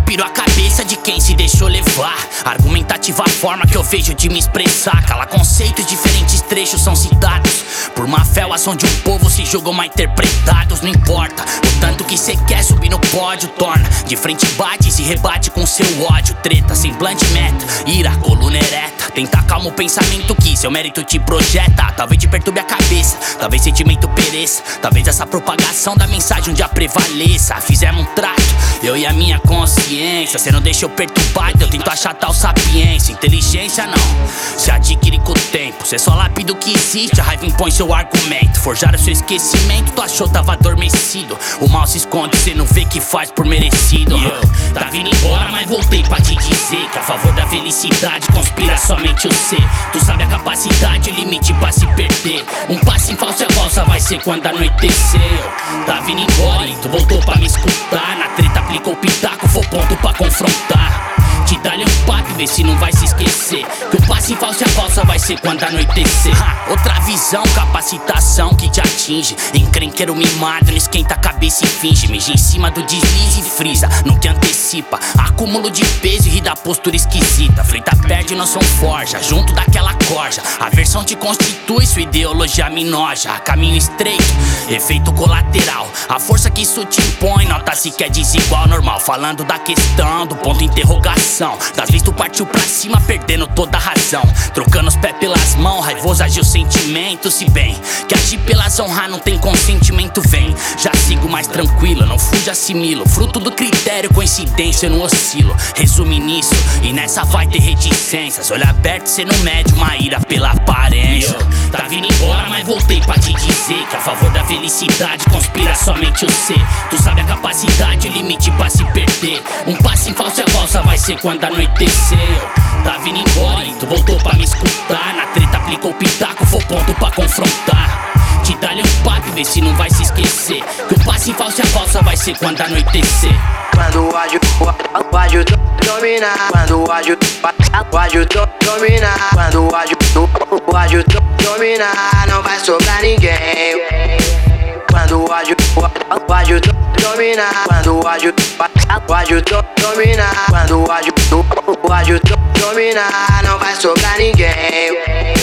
piro a cabeça de quem se deixou levar. Argumentativa a forma que eu vejo de me expressar. Cala conceitos, diferentes trechos são citados por má fé, o ação de um povo se julgam mal interpretados. Não importa o tanto que cê quer subir no pódio, torna de frente, bate e se rebate com seu ódio. Treta, semblante, meta, ira, coluna ereta. Tenta calma o pensamento que seu mérito te projeta. Talvez te perturbe a cabeça, talvez sentimento pereça. Talvez essa propagação da mensagem um dia prevaleça. Fizemos um trato, eu e a minha consciência. Cê não deixa eu perturbar, eu tento achatar o sapiência. Inteligência não, se adquire com o tempo. Cê só lapida o que existe, a raiva impõe seu argumento. Forjar o seu esquecimento, tu achou tava adormecido. O mal se esconde, cê não vê que faz por merecido. Tá vindo embora, mas voltei pra te dizer que a favor da felicidade conspira somente o ser. Tu sabe a capacidade, o limite pra se perder. Um passo em falsa valsa vai ser quando anoiteceu. Tá vindo embora e tu voltou pra me escutar. Na treta aplicou o pitaco, foi ponto pra confrontar. Te dá-lhe um papo e vê se não vai se esquecer que o passe em falsa valsa vai ser quando anoitecer. Outra visão, capacitação que te atinge. Encrenqueiro mimado, não esquenta a cabeça e finge. Mija em cima do deslize e frisa, não te antecipa. Acúmulo de peso e ri da postura esquisita. Freita perde, não são forja, junto daquela corja. A versão te constitui, sua ideologia me noja. Caminho estreito, efeito colateral. A força que isso te impõe, nota-se que é desigual, normal. Falando da questão, do ponto de interrogação. Das vezes tu partiu pra cima, perdendo toda a razão. Trocando os pés pelas mãos, raivoso agiu o sentimento. Se bem que agir pelas honras não tem consentimento, vem. Já sigo mais tranquilo, não fujo, assimilo. Fruto do critério, coincidência, eu não oscilo. Resume nisso, e nessa vai ter reticências. Olho aberto, cê não mede uma ira pela aparência. Tá vindo embora, mas voltei pra te dizer que a favor da felicidade conspira somente o ser. Tu sabe a capacidade, o limite pra se perder. Um passo em falsa valsa vai ser quando anoiteceu. Tá vindo embora e tu voltou pra me escutar. Na treta aplicou o pitaco, foi ponto pra confrontar. Te dá-lhe um papo e vê se não vai se esquecer que o passe em falsa valsa vai ser quando anoitecer. Quando o ágil dominar, quando o ágil dominar, quando o ágil dominar, não vai sobrar ninguém. Quando o ágil dominar, quando o ágil dominar, quando o ágil dominar, não vai sobrar ninguém.